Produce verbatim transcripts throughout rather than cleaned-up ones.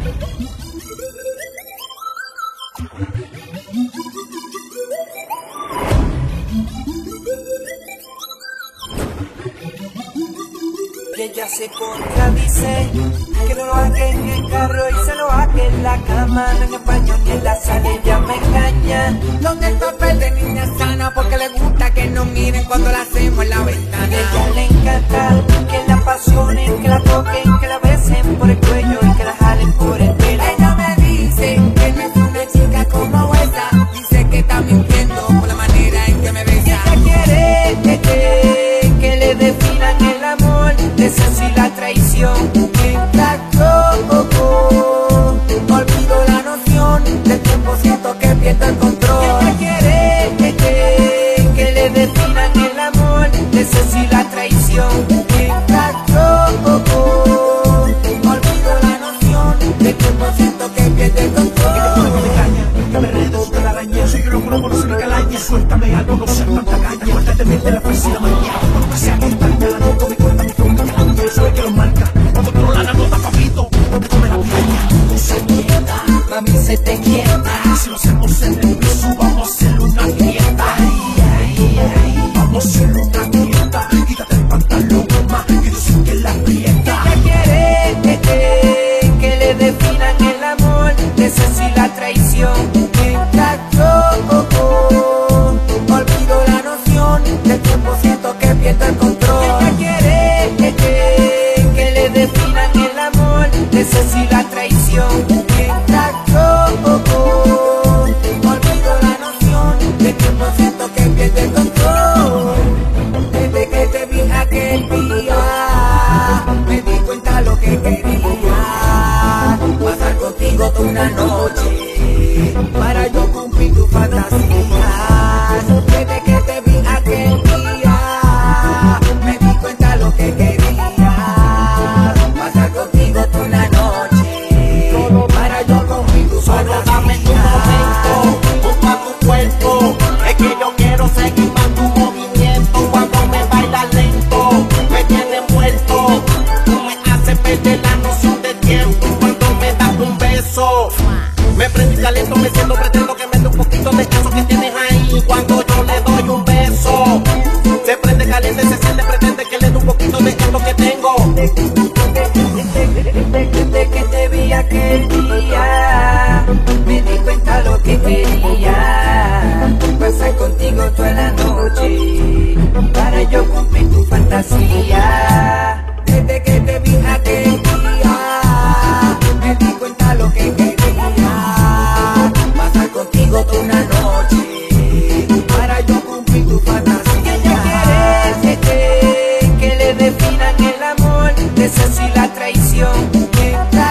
Y ella se contradice, que no lo haga en el carro y se lo haga en la cama, no en el baño ni en la sala, ella me engaña. Donde el papel de niña sana, porque le gusta que nos miren cuando la hacemos en la ventana. A ella le encanta que la apasionen, que la toquen, que la besen por el cuello y que la jalen por el pelo. Ella me dice que no es una chica como esa, dice que está mintiendo por la manera en que me besa. Y ella quiere que, que, que le definan el amor, esa sí la traición. Mientras yo olvido la noción del tiempo, siento que pierdo el control. Y ella quiere que, que, que le definan el amor, esa sí la traición. Mientras yo olvido la noción del tiempo, siento que pierdo el control. Que me enredo de la araña, soy yo loco, no conozco mi calaña. Suéltame algo, no seas tanta caña. Cuéntate de la felicidad mañana. Cuando que sea que está en la nota, mi cuenta, mi flor, mi calaña. Yo soy el que lo marca. Cuando te lo la nota, papito, donde come la piña. No se quieta, Mami, se te quieta. si lo hacemos en el piso, vamos a hacer una dieta. Vamos a hacer una dieta. Quítate el pantalón, mamá, y dicen que la aprieta. Ella quiere que, que, que le definan el amor, esa sí la traición. Mientras yo olvido la noción del tiempo, siento que pierdo el control. Ella quiere que, que, que le definan el amor, esa sí la traición. Mientras yo olvido la noción del tiempo, siento que pierdo el control. Desde que te vi aquel día, me di cuenta lo que quería. Pasar contigo toda una noche, para yo cumplir tus fantasías. Desde que te vi aquel día, me di cuenta lo que quería. Pasar contigo toda una noche, para yo cumplir tus Solo dame un momento, junto a tu cuerpo. Es que yo quiero seguir más tu movimiento. Cuando me bailas lento, me tiene muerto. Tú me haces perder la noción de tiempo. Cuando me das un beso, me prendo y caliento, me siento, pretendo que me dé un poquito de eso que tienes ahí. Cuando yo le doy un beso, se prende caliente, se siente, pretende que le dé un poquito de esto que tengo. Desde que te vi aquel día, me di cuenta lo que quería. Pasar contigo toda la noche, para yo cumplir tu fantasía. Desde que te vi aquel día, me di cuenta lo que quería. Pasar contigo toda una noche, para yo cumplir tu fantasía. Ella quiere que, que, que le definan el amor, esa sí la traición. Mientras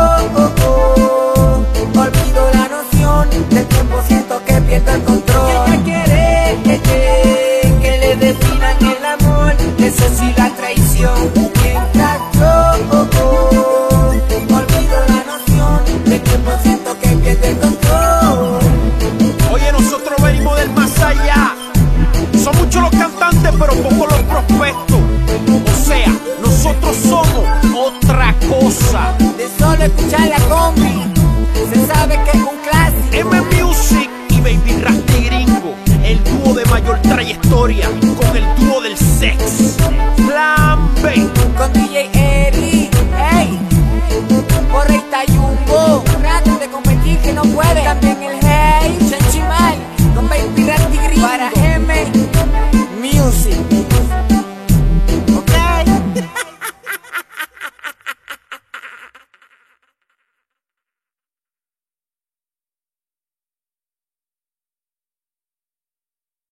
yo olvido la noción del tiempo, siento que pierdo el control. Ella quiere que, que, que le definan el amor, esa sí la traición. Mientras yo olvido la noción del tiempo, siento que pierdo el control. oye, nosotros venimos del más allá. Son muchos los cantantes, pero pocos los prospectos. O sea, nosotros somos otra cosa. De solo escuchar la combi, se sabe que es un clásico. M Music y Baby Rasty Gringo, el dúo de mayor trayectoria.